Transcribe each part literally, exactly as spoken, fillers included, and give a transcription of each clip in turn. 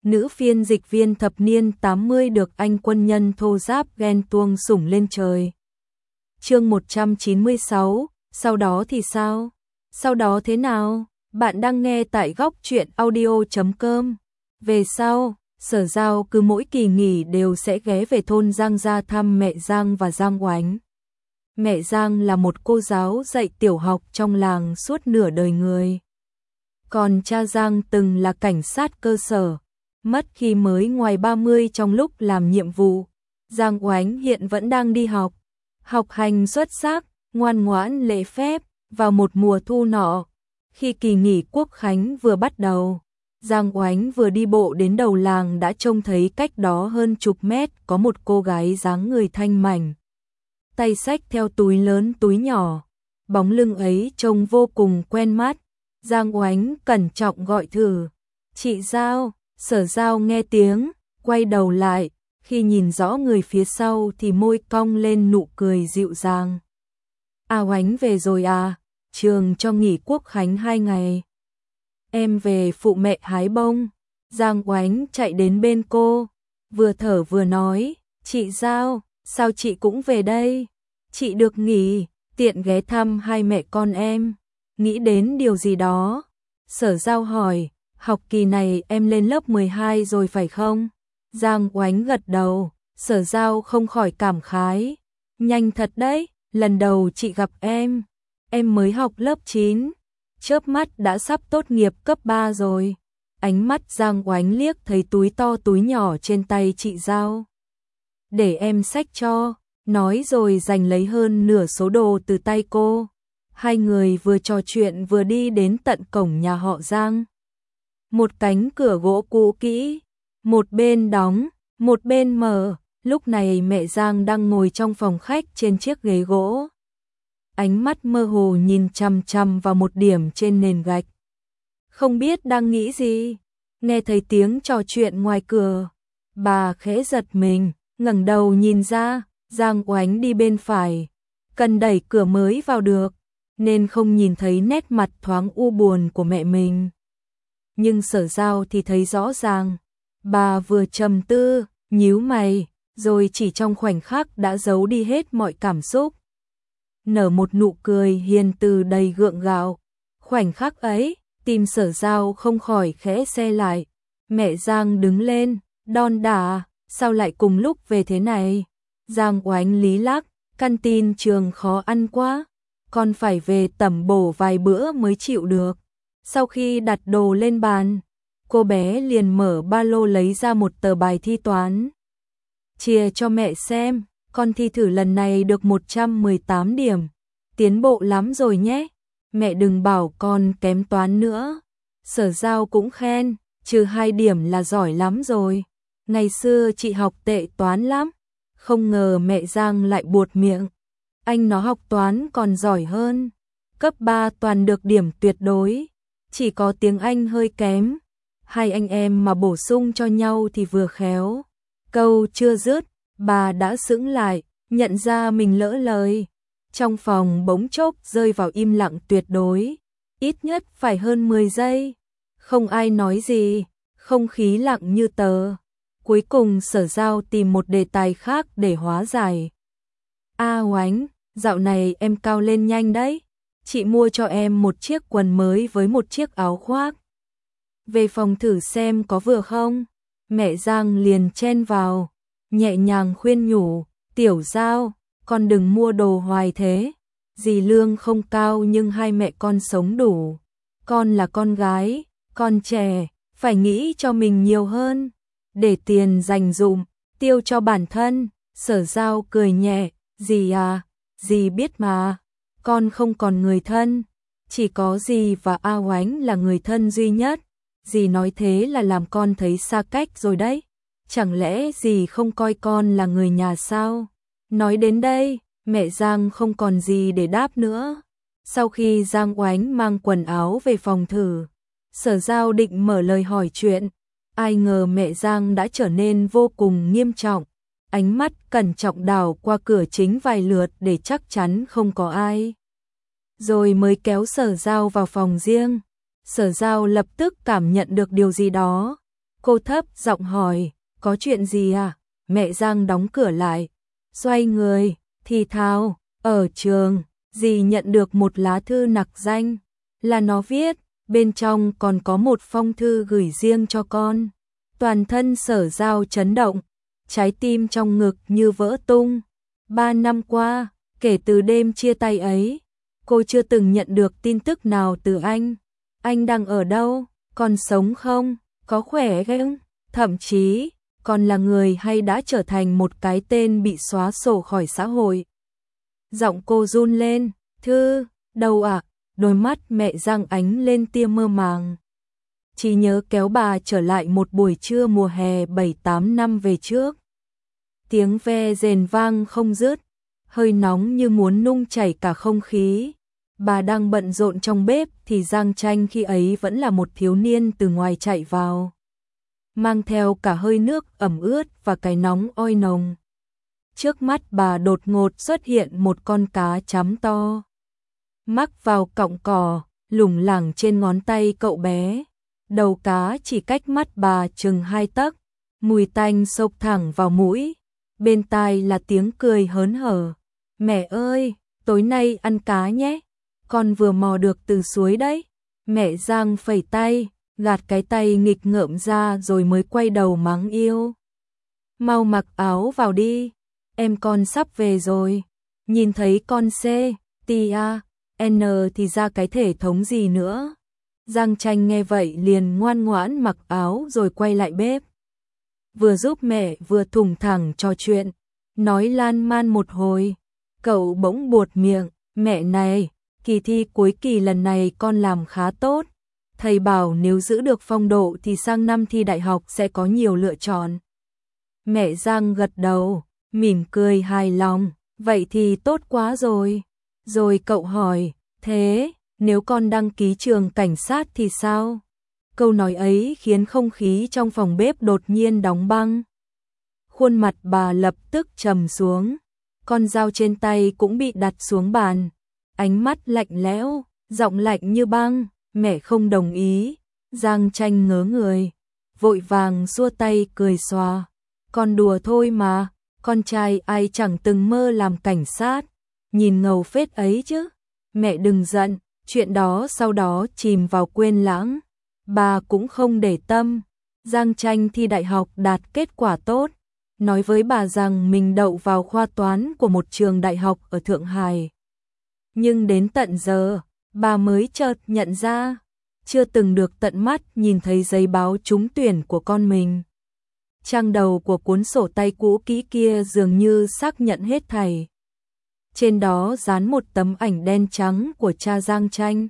nữ phiên dịch viên thập niên tám mươi được anh quân nhân thô giáp ghen tuông sủng lên trời. Chương một trăm chín mươi sáu, sau đó thì sao? Sau đó thế nào? Bạn đang nghe tại góc truyện audio chấm com. Về sau, Sở Giao cứ mỗi kỳ nghỉ đều sẽ ghé về thôn Giang ra thăm mẹ Giang và Giang Oánh. Mẹ Giang là một cô giáo dạy tiểu học trong làng suốt nửa đời người. Còn cha Giang từng là cảnh sát cơ sở, mất khi mới ngoài ba mươi trong lúc làm nhiệm vụ. Giang Oánh hiện vẫn đang đi học, học hành xuất sắc, ngoan ngoãn lễ phép. Vào một mùa thu nọ, khi kỳ nghỉ Quốc khánh vừa bắt đầu, Giang Oánh vừa đi bộ đến đầu làng đã trông thấy cách đó hơn chục mét có một cô gái dáng người thanh mảnh, tay xách theo túi lớn túi nhỏ, bóng lưng ấy trông vô cùng quen mắt. Giang Oánh cẩn trọng gọi thử, "Chị Giao." Sở Giao nghe tiếng, quay đầu lại, khi nhìn rõ người phía sau thì môi cong lên nụ cười dịu dàng. "À, Oánh về rồi à, trường cho nghỉ Quốc khánh hai ngày. Em về phụ mẹ hái bông." Giang Oánh chạy đến bên cô, vừa thở vừa nói, "Chị Giao, sao chị cũng về đây? Chị được nghỉ, tiện ghé thăm hai mẹ con em." Nghĩ đến điều gì đó, Sở Giao hỏi, "Học kỳ này em lên lớp mười hai rồi phải không?" Giang Oánh gật đầu. Sở Giao không khỏi cảm khái, "Nhanh thật đấy, lần đầu chị gặp em, em mới học lớp chín, chớp mắt đã sắp tốt nghiệp cấp ba rồi." Ánh mắt Giang Oánh liếc thấy túi to túi nhỏ trên tay chị Giao. "Để em xách cho." Nói rồi giành lấy hơn nửa số đồ từ tay cô. Hai người vừa trò chuyện vừa đi đến tận cổng nhà họ Giang. Một cánh cửa gỗ cũ kỹ, một bên đóng, một bên mở. Lúc này mẹ Giang đang ngồi trong phòng khách trên chiếc ghế gỗ. Ánh mắt mơ hồ nhìn chằm chằm vào một điểm trên nền gạch. Không biết đang nghĩ gì. Nghe thấy tiếng trò chuyện ngoài cửa, bà khẽ giật mình, ngẩng đầu nhìn ra. Giang Oánh đi bên phải, cần đẩy cửa mới vào được, nên không nhìn thấy nét mặt thoáng u buồn của mẹ mình. Nhưng Sở Giao thì thấy rõ ràng. Bà vừa trầm tư, nhíu mày, rồi chỉ trong khoảnh khắc đã giấu đi hết mọi cảm xúc, nở một nụ cười hiền từ đầy gượng gạo. Khoảnh khắc ấy, tim Sở Giao không khỏi khẽ se lại. Mẹ Giang đứng lên, đon đả, "Sao lại cùng lúc về thế này?" Giang Oánh lý lắc, "Căn tin trường khó ăn quá, con phải về tẩm bổ vài bữa mới chịu được." Sau khi đặt đồ lên bàn, cô bé liền mở ba lô lấy ra một tờ bài thi toán. "Chia cho mẹ xem, con thi thử lần này được một trăm mười tám điểm, tiến bộ lắm rồi nhé. Mẹ đừng bảo con kém toán nữa." Sở Giao cũng khen, "Trừ hai điểm là giỏi lắm rồi. Ngày xưa chị học tệ toán lắm." Không ngờ mẹ Giang lại buột miệng, "Anh nó học toán còn giỏi hơn. Cấp ba toàn được điểm tuyệt đối, chỉ có tiếng Anh hơi kém. Hai anh em mà bổ sung cho nhau thì vừa khéo." Câu chưa dứt, bà đã sững lại, nhận ra mình lỡ lời. Trong phòng bỗng chốc rơi vào im lặng tuyệt đối, ít nhất phải hơn mười giây. Không ai nói gì, không khí lặng như tờ. Cuối cùng Sở Giao tìm một đề tài khác để hóa giải. "A Oánh, dạo này em cao lên nhanh đấy. Chị mua cho em một chiếc quần mới với một chiếc áo khoác. Về phòng thử xem có vừa không?" Mẹ Giang liền chen vào, nhẹ nhàng khuyên nhủ, "Tiểu Giao, con đừng mua đồ hoài thế. Dì lương không cao nhưng hai mẹ con sống đủ. Con là con gái, con trẻ, phải nghĩ cho mình nhiều hơn. Để tiền dành dụm, tiêu cho bản thân." Sở Giao cười nhẹ, "Dì à, dì biết mà, con không còn người thân, chỉ có dì và A Oánh là người thân duy nhất. Dì nói thế là làm con thấy xa cách rồi đấy. Chẳng lẽ dì không coi con là người nhà sao?" Nói đến đây, mẹ Giang không còn gì để đáp nữa. Sau khi Giang Oánh mang quần áo về phòng thử, Sở Giao định mở lời hỏi chuyện. Ai ngờ mẹ Giang đã trở nên vô cùng nghiêm trọng, ánh mắt cẩn trọng đảo qua cửa chính vài lượt để chắc chắn không có ai, rồi mới kéo Sở Giao vào phòng riêng. Sở Giao lập tức cảm nhận được điều gì đó. Cô thấp giọng hỏi, có chuyện gì à? Mẹ Giang đóng cửa lại, xoay người, thì thào, ở trường, dì nhận được một lá thư nặc danh, là nó viết, bên trong còn có một phong thư gửi riêng cho con. Toàn thân Sở Giao chấn động, trái tim trong ngực như vỡ tung. Ba năm qua, kể từ đêm chia tay ấy, cô chưa từng nhận được tin tức nào từ anh. Anh đang ở đâu? Còn sống không? Có khỏe không? Thậm chí, còn là người hay đã trở thành một cái tên bị xóa sổ khỏi xã hội. Giọng cô run lên, thư, đâu ạ? À? Đôi mắt mẹ Giang ánh lên tia mơ màng. Chỉ nhớ kéo bà trở lại một buổi trưa mùa hè bảy tám năm về trước. Tiếng ve rền vang không dứt, hơi nóng như muốn nung chảy cả không khí. Bà đang bận rộn trong bếp thì Giang Tranh khi ấy vẫn là một thiếu niên từ ngoài chạy vào, mang theo cả hơi nước ẩm ướt và cái nóng oi nồng. Trước mắt bà đột ngột xuất hiện một con cá chấm to, mắc vào cọng cỏ, lủng lẳng trên ngón tay cậu bé. Đầu cá chỉ cách mắt bà chừng hai tấc, mùi tanh xộc thẳng vào mũi. Bên tai là tiếng cười hớn hở. Mẹ ơi, tối nay ăn cá nhé, con vừa mò được từ suối đấy. Mẹ Giang phẩy tay, gạt cái tay nghịch ngợm ra rồi mới quay đầu mắng yêu. Mau mặc áo vào đi, em con sắp về rồi. Nhìn thấy con C, T, A, N thì ra cái thể thống gì nữa. Giang Tranh nghe vậy liền ngoan ngoãn mặc áo rồi quay lại bếp. Vừa giúp mẹ vừa thủng thẳng trò chuyện, nói lan man một hồi. Cậu bỗng buột miệng, mẹ này, kỳ thi cuối kỳ lần này con làm khá tốt. Thầy bảo nếu giữ được phong độ thì sang năm thi đại học sẽ có nhiều lựa chọn. Mẹ Giang gật đầu, mỉm cười hài lòng, vậy thì tốt quá rồi. Rồi cậu hỏi, thế nếu con đăng ký trường cảnh sát thì sao? Câu nói ấy khiến không khí trong phòng bếp đột nhiên đóng băng. Khuôn mặt bà lập tức trầm xuống, con dao trên tay cũng bị đặt xuống bàn. Ánh mắt lạnh lẽo, giọng lạnh như băng, mẹ không đồng ý. Giang Tranh ngớ người, vội vàng xua tay cười xòa. Con đùa thôi mà, con trai ai chẳng từng mơ làm cảnh sát, nhìn ngầu phết ấy chứ. Mẹ đừng giận, chuyện đó sau đó chìm vào quên lãng. Bà cũng không để tâm. Giang Tranh thi đại học đạt kết quả tốt, nói với bà rằng mình đậu vào khoa toán của một trường đại học ở Thượng Hải. Nhưng đến tận giờ, bà mới chợt nhận ra, chưa từng được tận mắt nhìn thấy giấy báo trúng tuyển của con mình. Trang đầu của cuốn sổ tay cũ kỹ kia dường như xác nhận hết thảy. Trên đó dán một tấm ảnh đen trắng của cha Giang Tranh.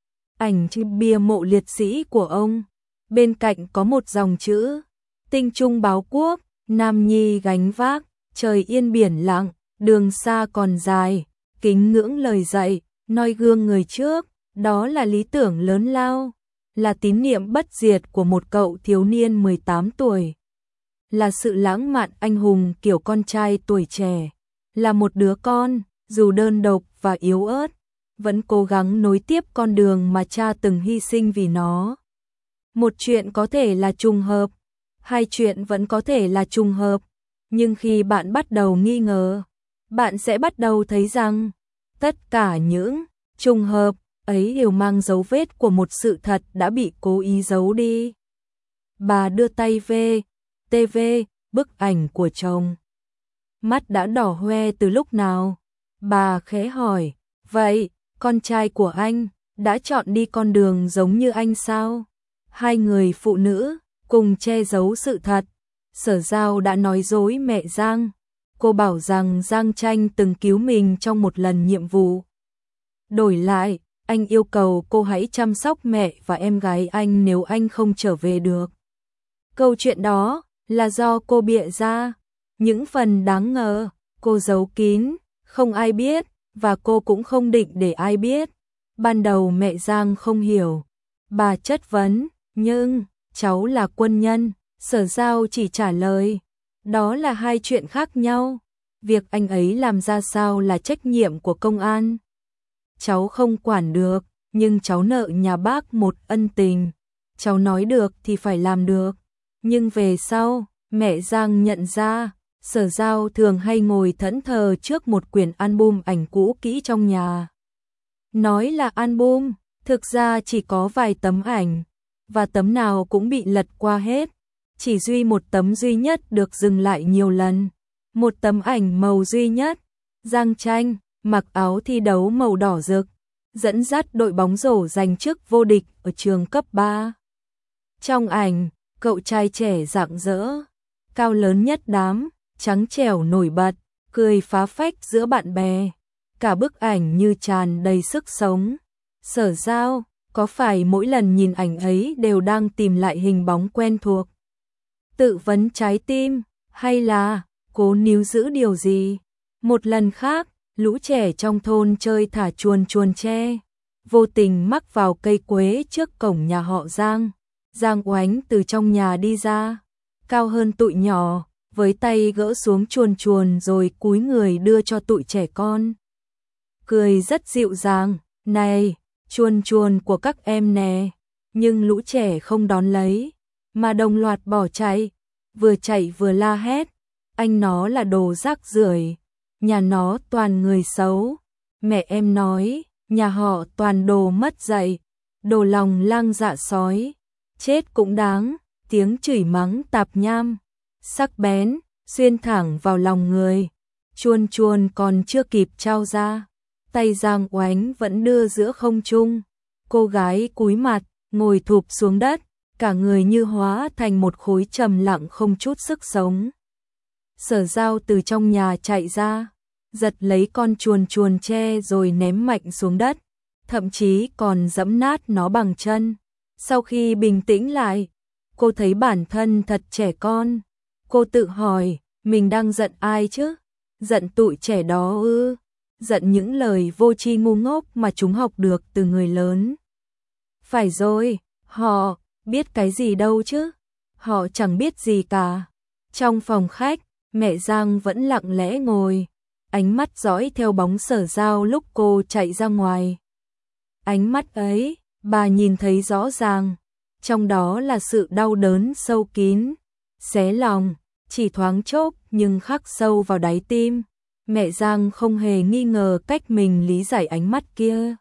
Ảnh trên bia mộ liệt sĩ của ông. Bên cạnh có một dòng chữ, tinh trung báo quốc, nam nhi gánh vác, trời yên biển lặng, đường xa còn dài, kính ngưỡng lời dạy, noi gương người trước. Đó là lý tưởng lớn lao, là tín niệm bất diệt của một cậu thiếu niên mười tám tuổi. Là sự lãng mạn anh hùng kiểu con trai tuổi trẻ. Là một đứa con, dù đơn độc và yếu ớt, vẫn cố gắng nối tiếp con đường mà cha từng hy sinh vì nó. Một chuyện có thể là trùng hợp, hai chuyện vẫn có thể là trùng hợp, nhưng khi bạn bắt đầu nghi ngờ, bạn sẽ bắt đầu thấy rằng tất cả những trùng hợp ấy đều mang dấu vết của một sự thật đã bị cố ý giấu đi. Bà đưa tay về ti vi, bức ảnh của chồng. Mắt đã đỏ hoe từ lúc nào? Bà khẽ hỏi, vậy, con trai của anh đã chọn đi con đường giống như anh sao? Hai người phụ nữ cùng che giấu sự thật. Sở Giao đã nói dối mẹ Giang. Cô bảo rằng Giang Tranh từng cứu mình trong một lần nhiệm vụ. Đổi lại, anh yêu cầu cô hãy chăm sóc mẹ và em gái anh nếu anh không trở về được. Câu chuyện đó là do cô bịa ra. Những phần đáng ngờ, cô giấu kín, không ai biết, và cô cũng không định để ai biết. Ban đầu mẹ Giang không hiểu. Bà chất vấn, nhưng, cháu là quân nhân. Sở Giao chỉ trả lời, đó là hai chuyện khác nhau. Việc anh ấy làm ra sao là trách nhiệm của công an. Cháu không quản được, nhưng cháu nợ nhà bác một ân tình. Cháu nói được thì phải làm được. Nhưng về sau, mẹ Giang nhận ra, Sở Giao thường hay ngồi thẫn thờ trước một quyển album ảnh cũ kỹ trong nhà. Nói là album, thực ra chỉ có vài tấm ảnh, và tấm nào cũng bị lật qua hết. Chỉ duy một tấm duy nhất được dừng lại nhiều lần. Một tấm ảnh màu duy nhất, Giang Tranh, mặc áo thi đấu màu đỏ rực, dẫn dắt đội bóng rổ giành chức vô địch ở trường cấp ba. Trong ảnh, cậu trai trẻ rạng rỡ, cao lớn nhất đám, trắng trẻo nổi bật, cười phá phách giữa bạn bè. Cả bức ảnh như tràn đầy sức sống. Sở Giao, có phải mỗi lần nhìn ảnh ấy đều đang tìm lại hình bóng quen thuộc? Tự vấn trái tim, hay là cố níu giữ điều gì? Một lần khác, lũ trẻ trong thôn chơi thả chuồn chuồn tre, vô tình mắc vào cây quế trước cổng nhà họ Giang. Giang Oánh từ trong nhà đi ra, cao hơn tụi nhỏ, với tay gỡ xuống chuồn chuồn rồi cúi người đưa cho tụi trẻ con. Cười rất dịu dàng, này, chuồn chuồn của các em nè, nhưng lũ trẻ không đón lấy, mà đồng loạt bỏ chạy, vừa chạy vừa la hét, anh nó là đồ rác rưởi, nhà nó toàn người xấu, mẹ em nói, nhà họ toàn đồ mất dạy, đồ lòng lang dạ sói, chết cũng đáng, tiếng chửi mắng tạp nham, sắc bén, xuyên thẳng vào lòng người, chuồn chuồn còn chưa kịp trao ra. Tay Giang Oánh vẫn đưa giữa không trung, cô gái cúi mặt, ngồi thụp xuống đất, cả người như hóa thành một khối trầm lặng không chút sức sống. Sở Giao từ trong nhà chạy ra, giật lấy con chuồn chuồn tre rồi ném mạnh xuống đất, thậm chí còn giẫm nát nó bằng chân. Sau khi bình tĩnh lại, cô thấy bản thân thật trẻ con. Cô tự hỏi, mình đang giận ai chứ? Giận tụi trẻ đó ư? Giận những lời vô tri ngu ngốc mà chúng học được từ người lớn. Phải rồi, họ biết cái gì đâu chứ? Họ chẳng biết gì cả. Trong phòng khách, mẹ Giang vẫn lặng lẽ ngồi, ánh mắt dõi theo bóng Sở Giao lúc cô chạy ra ngoài. Ánh mắt ấy, bà nhìn thấy rõ ràng, trong đó là sự đau đớn sâu kín, xé lòng, chỉ thoáng chốc nhưng khắc sâu vào đáy tim. Mẹ Giang không hề nghi ngờ cách mình lý giải ánh mắt kia.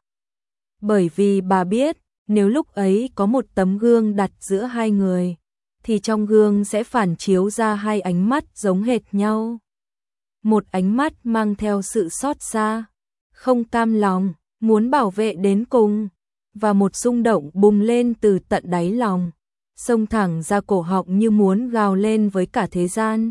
Bởi vì bà biết, nếu lúc ấy có một tấm gương đặt giữa hai người, thì trong gương sẽ phản chiếu ra hai ánh mắt giống hệt nhau. Một ánh mắt mang theo sự xót xa, không cam lòng, muốn bảo vệ đến cùng, và một xung động bùng lên từ tận đáy lòng, xông thẳng ra cổ họng như muốn gào lên với cả thế gian.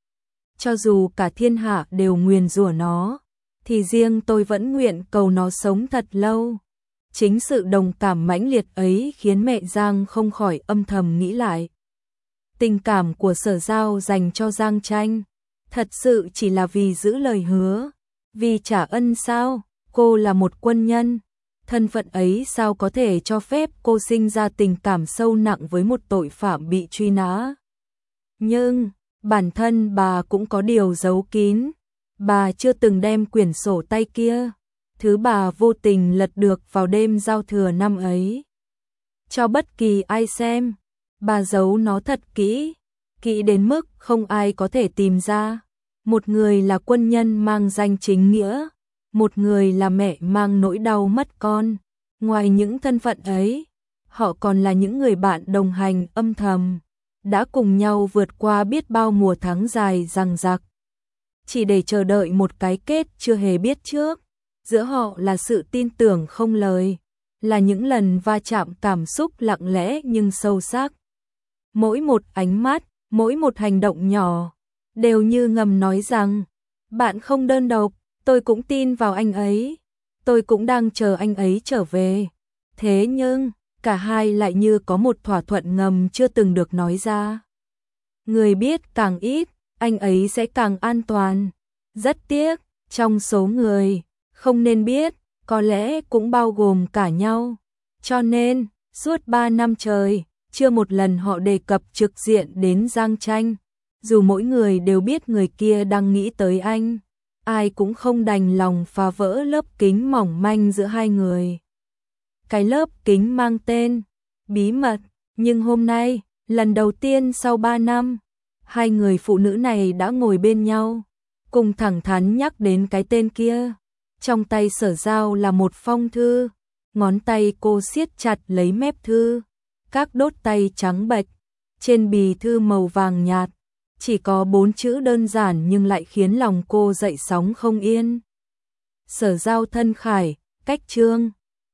Cho dù cả thiên hạ đều nguyền rủa nó, thì riêng tôi vẫn nguyện cầu nó sống thật lâu. Chính sự đồng cảm mãnh liệt ấy khiến mẹ Giang không khỏi âm thầm nghĩ lại. Tình cảm của Sở Giao dành cho Giang Tranh, thật sự chỉ là vì giữ lời hứa, vì trả ân sao? Cô là một quân nhân, thân phận ấy sao có thể cho phép cô sinh ra tình cảm sâu nặng với một tội phạm bị truy nã? Nhưng bản thân bà cũng có điều giấu kín, bà chưa từng đem quyển sổ tay kia, thứ bà vô tình lật được vào đêm giao thừa năm ấy, cho bất kỳ ai xem. Bà giấu nó thật kỹ, kỹ đến mức không ai có thể tìm ra. Một người là quân nhân mang danh chính nghĩa, một người là mẹ mang nỗi đau mất con. Ngoài những thân phận ấy, họ còn là những người bạn đồng hành âm thầm, đã cùng nhau vượt qua biết bao mùa tháng dài dằng dặc, chỉ để chờ đợi một cái kết chưa hề biết trước. Giữa họ là sự tin tưởng không lời, là những lần va chạm cảm xúc lặng lẽ nhưng sâu sắc. Mỗi một ánh mắt, mỗi một hành động nhỏ, đều như ngầm nói rằng, bạn không đơn độc, tôi cũng tin vào anh ấy, tôi cũng đang chờ anh ấy trở về. Thế nhưng, cả hai lại như có một thỏa thuận ngầm chưa từng được nói ra. Người biết càng ít, anh ấy sẽ càng an toàn. Rất tiếc, trong số người không nên biết, có lẽ cũng bao gồm cả nhau. Cho nên, suốt ba năm trời, chưa một lần họ đề cập trực diện đến Giang Tranh. Dù mỗi người đều biết người kia đang nghĩ tới anh, ai cũng không đành lòng phá vỡ lớp kính mỏng manh giữa hai người. Cái lớp kính mang tên bí mật, nhưng hôm nay, Lần đầu tiên sau ba năm, hai người phụ nữ này đã ngồi bên nhau, cùng thẳng thắn nhắc đến cái tên kia. Trong tay Sở Giao là một phong thư, ngón tay cô siết chặt lấy mép thư, các đốt tay trắng bệch, trên bì thư màu vàng nhạt, chỉ có bốn chữ đơn giản nhưng lại khiến lòng cô dậy sóng không yên. Sở Giao thân khải, cách Trương